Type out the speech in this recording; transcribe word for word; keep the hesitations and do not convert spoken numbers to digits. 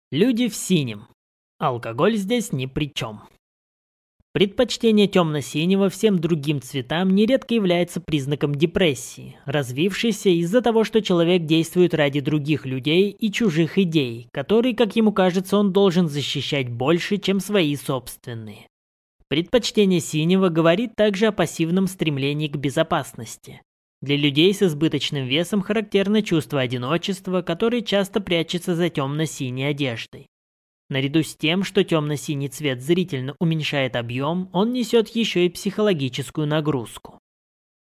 Люди в синем. Алкоголь здесь ни при чем. Предпочтение темно-синего всем другим цветам нередко является признаком депрессии, развившейся из-за того, что человек действует ради других людей и чужих идей, которые, как ему кажется, он должен защищать больше, чем свои собственные. Предпочтение синего говорит также о пассивном стремлении к безопасности. Для людей с избыточным весом характерно чувство одиночества, которое часто прячется за темно-синей одеждой. Наряду с тем, что темно-синий цвет зрительно уменьшает объем, он несет еще и психологическую нагрузку.